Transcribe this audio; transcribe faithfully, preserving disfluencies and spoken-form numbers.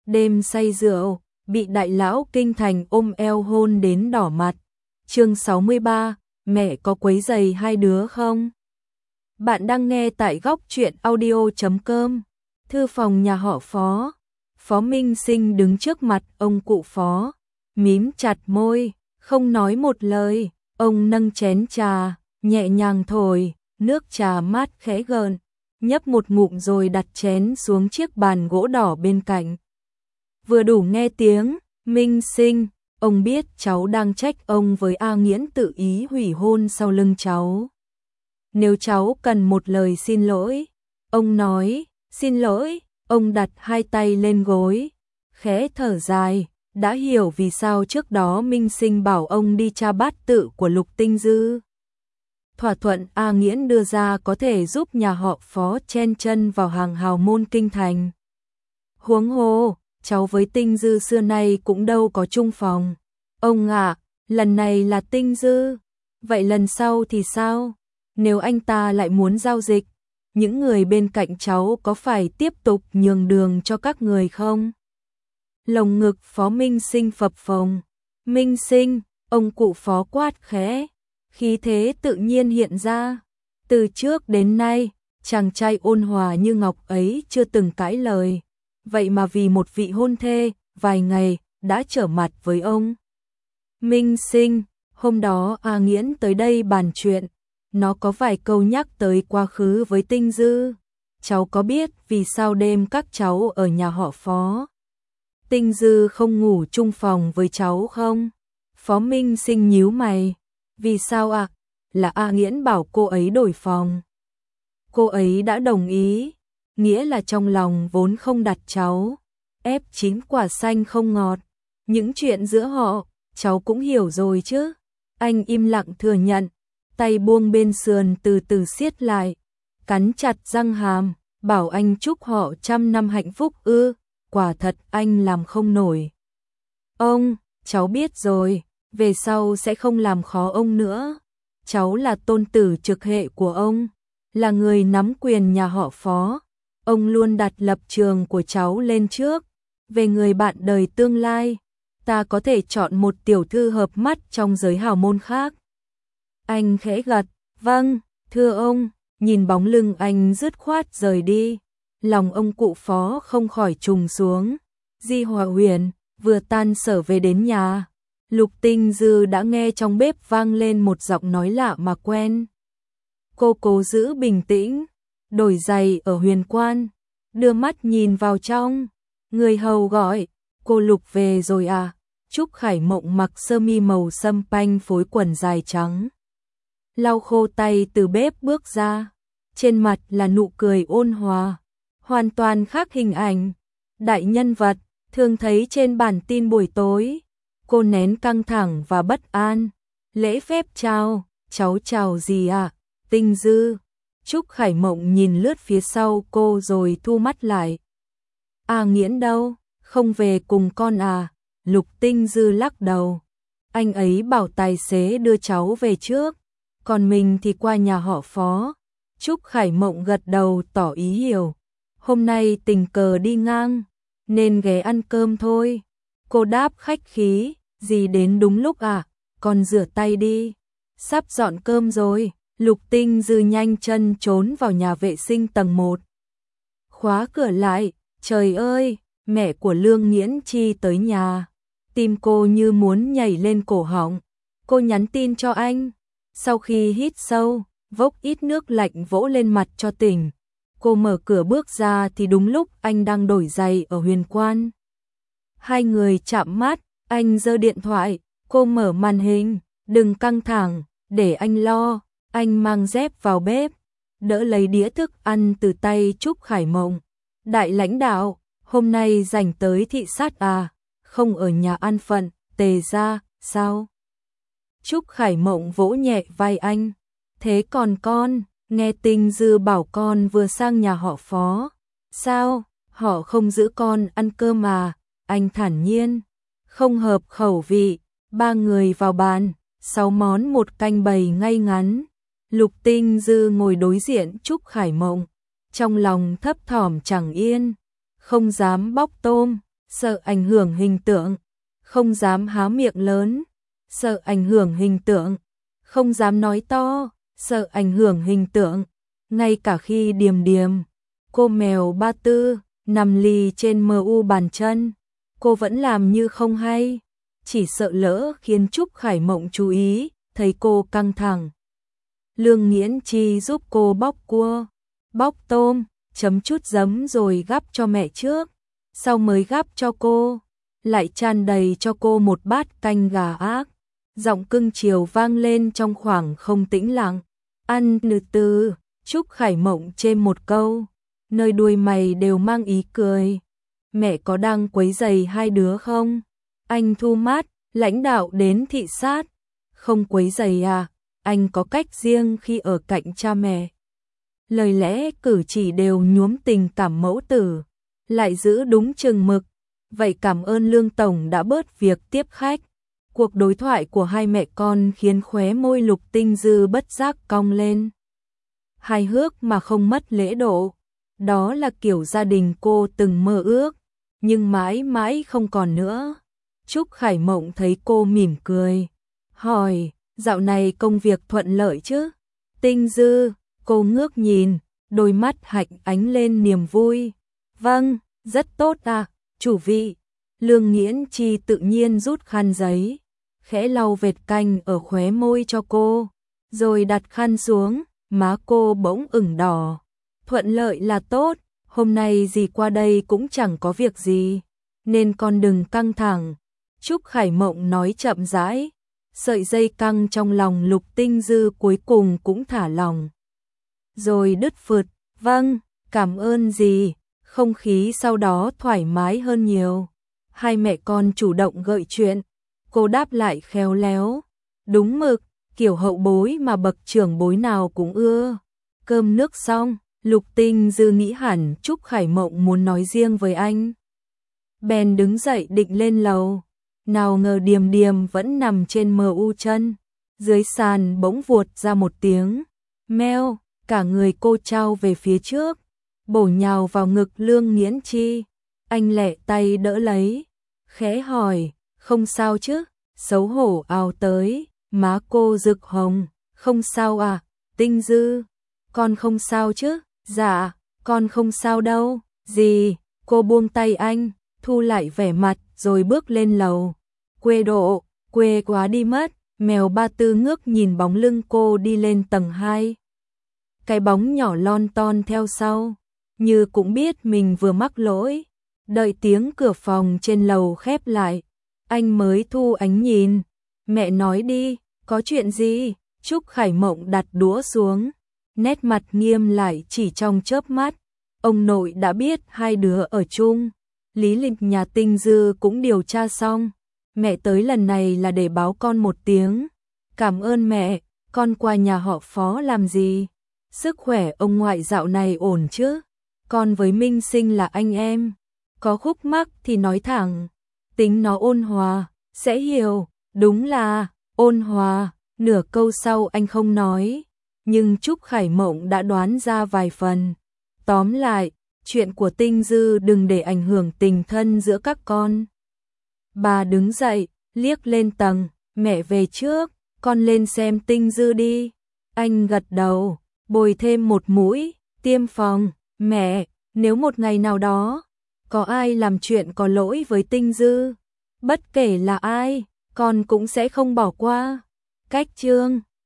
đêm say rượu, bị đại lão kinh thành ôm eo hôn đến đỏ mặt. Chương sáu mươi ba, mẹ có quấy rầy hai đứa không? Bạn đang nghe tại góc truyện audio chấm com. Thư phòng nhà họ Phó. Phó Minh Sinh đứng trước mặt ông cụ Phó, mím chặt môi, không nói một lời. Ông nâng chén trà, nhẹ nhàng thổi, nước trà mát khẽ gợn, nhấp một ngụm rồi đặt chén xuống chiếc bàn gỗ đỏ bên cạnh. Vừa đủ nghe tiếng, Minh Sinh, ông biết cháu đang trách ông với A Nghiễn tự ý hủy hôn sau lưng cháu. Nếu cháu cần một lời xin lỗi, ông nói, xin lỗi, ông đặt hai tay lên gối, khẽ thở dài, đã hiểu vì sao trước đó Minh Sinh bảo ông đi tra bát tự của Lục Tinh Dư. Thỏa thuận A Nghiễn đưa ra có thể giúp nhà họ Phó chen chân vào hàng hào môn kinh thành. Huống hồ, cháu với Tinh Dư xưa nay cũng đâu có chung phòng. Ông ạ, lần này là Tinh Dư, vậy lần sau thì sao? Nếu anh ta lại muốn giao dịch, những người bên cạnh cháu có phải tiếp tục nhường đường cho các người không? Lồng ngực Phó Minh Sinh phập phồng. Minh Sinh, ông cụ Phó quát khẽ, khí thế tự nhiên hiện ra. Từ trước đến nay, chàng trai ôn hòa như ngọc ấy chưa từng cãi lời. Vậy mà vì một vị hôn thê, vài ngày, đã trở mặt với ông. Minh Sinh, hôm đó A Nghiễn tới đây bàn chuyện, nó có vài câu nhắc tới quá khứ với Tinh Dư. Cháu có biết vì sao đêm các cháu ở nhà họ Phó, Tinh Dư không ngủ chung phòng với cháu không? Phó Minh Sinh nhíu mày. Vì sao ạ? À? Là A Nghiễn bảo cô ấy đổi phòng. Cô ấy đã đồng ý, nghĩa là trong lòng vốn không đặt cháu. Ép chín quả xanh không ngọt. Những chuyện giữa họ, cháu cũng hiểu rồi chứ. Anh im lặng thừa nhận, tay buông bên sườn từ từ siết lại, cắn chặt răng hàm, bảo anh chúc họ trăm năm hạnh phúc ư. Quả thật anh làm không nổi. Ông, cháu biết rồi, về sau sẽ không làm khó ông nữa. Cháu là tôn tử trực hệ của ông, là người nắm quyền nhà họ Phó. Ông luôn đặt lập trường của cháu lên trước. Về người bạn đời tương lai, ta có thể chọn một tiểu thư hợp mắt trong giới hào môn khác. Anh khẽ gật, vâng, thưa ông. Nhìn bóng lưng anh dứt khoát rời đi, lòng ông cụ Phó không khỏi trùng xuống. Di Hòa Huyền vừa tan sở về đến nhà, Lục Tinh Dư đã nghe trong bếp vang lên một giọng nói lạ mà quen. Cô cố giữ bình tĩnh, đổi giày ở huyền quan, đưa mắt nhìn vào trong. Người hầu gọi, cô Lục về rồi à? Trúc Khải Mộng mặc sơ mi màu sâm panh phối quần dài trắng, lau khô tay từ bếp bước ra, trên mặt là nụ cười ôn hòa, hoàn toàn khác hình ảnh đại nhân vật thường thấy trên bản tin buổi tối. Cô nén căng thẳng và bất an, lễ phép chào, cháu chào gì ạ? À? Tinh Dư. Trúc Khải Mộng nhìn lướt phía sau cô rồi thu mắt lại. A Nghiễn đâu, không về cùng con à? Lục Tinh Dư lắc đầu. Anh ấy bảo tài xế đưa cháu về trước, còn mình thì qua nhà họ Phó. Trúc Khải Mộng gật đầu tỏ ý hiểu. Hôm nay tình cờ đi ngang, nên ghé ăn cơm thôi. Cô đáp khách khí, gì đến đúng lúc à? Con rửa tay đi, sắp dọn cơm rồi. Lục Tinh Dư nhanh chân trốn vào nhà vệ sinh tầng một. Khóa cửa lại, trời ơi, mẹ của Lương Nghiễn Chi tới nhà. Tim cô như muốn nhảy lên cổ họng. Cô nhắn tin cho anh. Sau khi hít sâu, vốc ít nước lạnh vỗ lên mặt cho tỉnh. Cô mở cửa bước ra thì đúng lúc anh đang đổi giày ở huyền quan. Hai người chạm mắt, anh giơ điện thoại, cô mở màn hình, đừng căng thẳng, để anh lo. Anh mang dép vào bếp, đỡ lấy đĩa thức ăn từ tay Trúc Khải Mộng. Đại lãnh đạo, hôm nay rảnh tới thị sát à? Không ở nhà an phận, Tề ra, sao? Trúc Khải Mộng vỗ nhẹ vai anh. Thế còn con, nghe Tinh Dư bảo con vừa sang nhà họ Phó. Sao, họ không giữ con ăn cơm à? Anh thản nhiên. Không hợp khẩu vị, ba người vào bàn, sáu món một canh bày ngay ngắn. Lục Tinh Dư ngồi đối diện Trúc Khải Mộng, trong lòng thấp thỏm chẳng yên, không dám bóc tôm, sợ ảnh hưởng hình tượng, không dám há miệng lớn, sợ ảnh hưởng hình tượng, không dám nói to, sợ ảnh hưởng hình tượng. Ngay cả khi Điềm Điềm, cô mèo Ba Tư, nằm lì trên em u bàn chân, cô vẫn làm như không hay, chỉ sợ lỡ khiến Trúc Khải Mộng chú ý, thấy cô căng thẳng. Lương Nghiễn Chi giúp cô bóc cua, bóc tôm, chấm chút giấm rồi gắp cho mẹ trước, sau mới gắp cho cô, lại tràn đầy cho cô một bát canh gà ác. Giọng cưng chiều vang lên trong khoảng không tĩnh lặng. Ăn từ từ, Trúc Khải Mộng chêm một câu, nơi đuôi mày đều mang ý cười. Mẹ có đang quấy rầy hai đứa không? Anh thu mát, lãnh đạo đến thị sát. Không quấy rầy à, anh có cách riêng khi ở cạnh cha mẹ. Lời lẽ cử chỉ đều nhuốm tình cảm mẫu tử, lại giữ đúng chừng mực. Vậy cảm ơn Lương Tổng đã bớt việc tiếp khách. Cuộc đối thoại của hai mẹ con khiến khóe môi Lục Tinh Dư bất giác cong lên. Hài hước mà không mất lễ độ. Đó là kiểu gia đình cô từng mơ ước, nhưng mãi mãi không còn nữa. Trúc Khải Mộng thấy cô mỉm cười, hỏi, dạo này công việc thuận lợi chứ? Tinh Dư, cô ngước nhìn, đôi mắt hạnh ánh lên niềm vui. Vâng, rất tốt à, chủ vị. Lương Nghiễn Chi tự nhiên rút khăn giấy, khẽ lau vệt canh ở khóe môi cho cô, rồi đặt khăn xuống, má cô bỗng ửng đỏ. Thuận lợi là tốt, hôm nay dì qua đây cũng chẳng có việc gì, nên con đừng căng thẳng. Trúc Khải Mộng nói chậm rãi, sợi dây căng trong lòng Lục Tinh Dư cuối cùng cũng thả lòng. Rồi đứt phượt, vâng, cảm ơn dì, không khí sau đó thoải mái hơn nhiều. Hai mẹ con chủ động gợi chuyện, cô đáp lại khéo léo, đúng mực, kiểu hậu bối mà bậc trưởng bối nào cũng ưa. Cơm nước xong, Lục Tinh Dư nghĩ hẳn Trúc Khải Mộng muốn nói riêng với anh. Bèn đứng dậy định lên lầu, nào ngờ Điềm Điềm vẫn nằm trên em u chân, dưới sàn bỗng vuột ra một tiếng, meo, cả người cô trao về phía trước, bổ nhào vào ngực Lương Nghiễn Chi. Anh lẹ tay đỡ lấy, khẽ hỏi, không sao chứ? Xấu hổ ào tới, má cô rực hồng, không sao à? Tinh Dư, con không sao chứ? Dạ, con không sao đâu. Gì? Cô buông tay anh, thu lại vẻ mặt rồi bước lên lầu. Quê độ, quê quá đi mất. Mèo Ba Tư ngước nhìn bóng lưng cô đi lên tầng hai. Cái bóng nhỏ lon ton theo sau, như cũng biết mình vừa mắc lỗi. Đợi tiếng cửa phòng trên lầu khép lại, anh mới thu ánh nhìn. Mẹ nói đi, có chuyện gì? Trúc Khải Mộng đặt đũa xuống, nét mặt nghiêm lại chỉ trong chớp mắt. Ông nội đã biết hai đứa ở chung, lý lịch nhà Tinh Dư cũng điều tra xong. Mẹ tới lần này là để báo con một tiếng. Cảm ơn mẹ, con qua nhà họ Phó làm gì? Sức khỏe ông ngoại dạo này ổn chứ? Con với Minh Sinh là anh em, có khúc mắc thì nói thẳng, tính nó ôn hòa, sẽ hiểu. Đúng là ôn hòa. Nửa câu sau anh không nói, nhưng Trúc Khải Mộng đã đoán ra vài phần. Tóm lại, chuyện của Tinh Dư đừng để ảnh hưởng tình thân giữa các con. Bà đứng dậy, liếc lên tầng, mẹ về trước, con lên xem Tinh Dư đi. Anh gật đầu, bồi thêm một mũi, tiêm phòng. Mẹ, nếu một ngày nào đó có ai làm chuyện có lỗi với Tinh Dư, bất kể là ai, con cũng sẽ không bỏ qua. Cách chương